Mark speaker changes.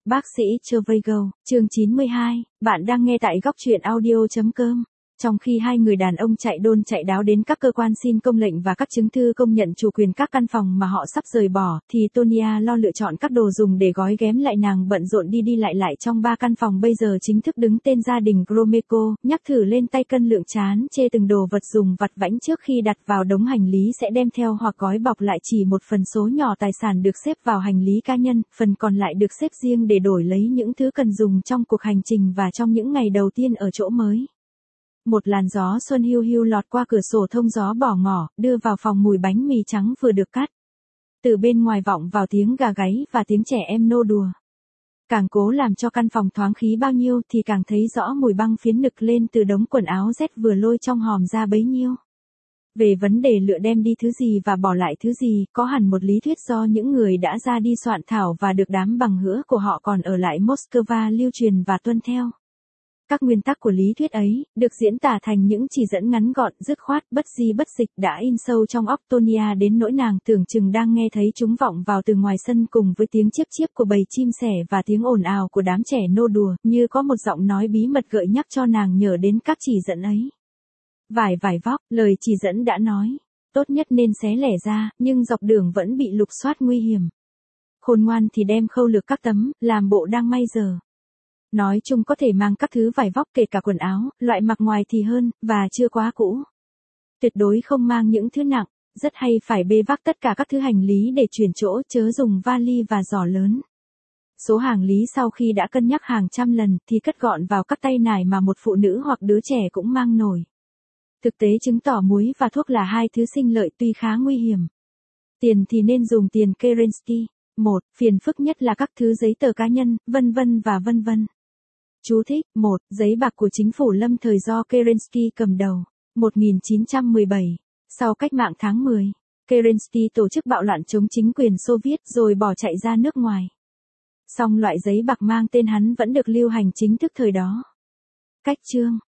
Speaker 1: Bác sĩ Trevigo, chương 92, bạn đang nghe tại góc truyện audio.com. Trong khi hai người đàn ông chạy đôn chạy đáo đến các cơ quan xin công lệnh và các chứng thư công nhận chủ quyền các căn phòng mà họ sắp rời bỏ, thì Tonya lo lựa chọn các đồ dùng để gói ghém lại. Nàng bận rộn đi đi lại trong ba căn phòng bây giờ chính thức đứng tên gia đình Gromeko, nhắc thử lên tay cân lượng chán chê từng đồ vật dùng vặt vãnh trước khi đặt vào đống hành lý sẽ đem theo hoặc gói bọc lại chỉ một phần số nhỏ tài sản được xếp vào hành lý cá nhân, phần còn lại được xếp riêng để đổi lấy những thứ cần dùng trong cuộc hành trình và trong những ngày đầu tiên ở chỗ mới. Một làn gió xuân hiu hiu lọt qua cửa sổ thông gió bỏ ngỏ, đưa vào phòng mùi bánh mì trắng vừa được cắt. Từ bên ngoài vọng vào tiếng gà gáy và tiếng trẻ em nô đùa. Càng cố làm cho căn phòng thoáng khí bao nhiêu thì càng thấy rõ mùi băng phiến nực lên từ đống quần áo rét vừa lôi trong hòm ra bấy nhiêu. Về vấn đề lựa đem đi thứ gì và bỏ lại thứ gì, có hẳn một lý thuyết do những người đã ra đi soạn thảo và được đám bằng hữu của họ còn ở lại Moscow lưu truyền và tuân theo. Các nguyên tắc của lý thuyết ấy, được diễn tả thành những chỉ dẫn ngắn gọn, dứt khoát, bất di bất dịch đã in sâu trong óc Tonya đến nỗi nàng tưởng chừng đang nghe thấy chúng vọng vào từ ngoài sân cùng với tiếng chiếp chiếp của bầy chim sẻ và tiếng ồn ào của đám trẻ nô đùa, như có một giọng nói bí mật gợi nhắc cho nàng nhớ đến các chỉ dẫn ấy. Vải vóc, lời chỉ dẫn đã nói, tốt nhất nên xé lẻ ra, nhưng dọc đường vẫn bị lục soát nguy hiểm. Khôn ngoan thì đem khâu lược các tấm, làm bộ đang may giờ. Nói chung có thể mang các thứ vải vóc kể cả quần áo, loại mặc ngoài thì hơn, và chưa quá cũ. Tuyệt đối không mang những thứ nặng, rất hay phải bê vác tất cả các thứ hành lý để chuyển chỗ, chớ dùng vali và giỏ lớn. Số hành lý sau khi đã cân nhắc hàng trăm lần thì cất gọn vào các tay nải mà một phụ nữ hoặc đứa trẻ cũng mang nổi. Thực tế chứng tỏ muối và thuốc là hai thứ sinh lợi tuy khá nguy hiểm. Tiền thì nên dùng tiền Kerensky. 1. Phiền phức nhất là các thứ giấy tờ cá nhân, vân vân và vân vân. Chú thích, 1. Giấy bạc của chính phủ lâm thời do Kerensky cầm đầu. 1917. Sau cách mạng tháng 10, Kerensky tổ chức bạo loạn chống chính quyền Xô Viết rồi bỏ chạy ra nước ngoài. Song loại giấy bạc mang tên hắn vẫn được lưu hành chính thức thời đó. Cách chương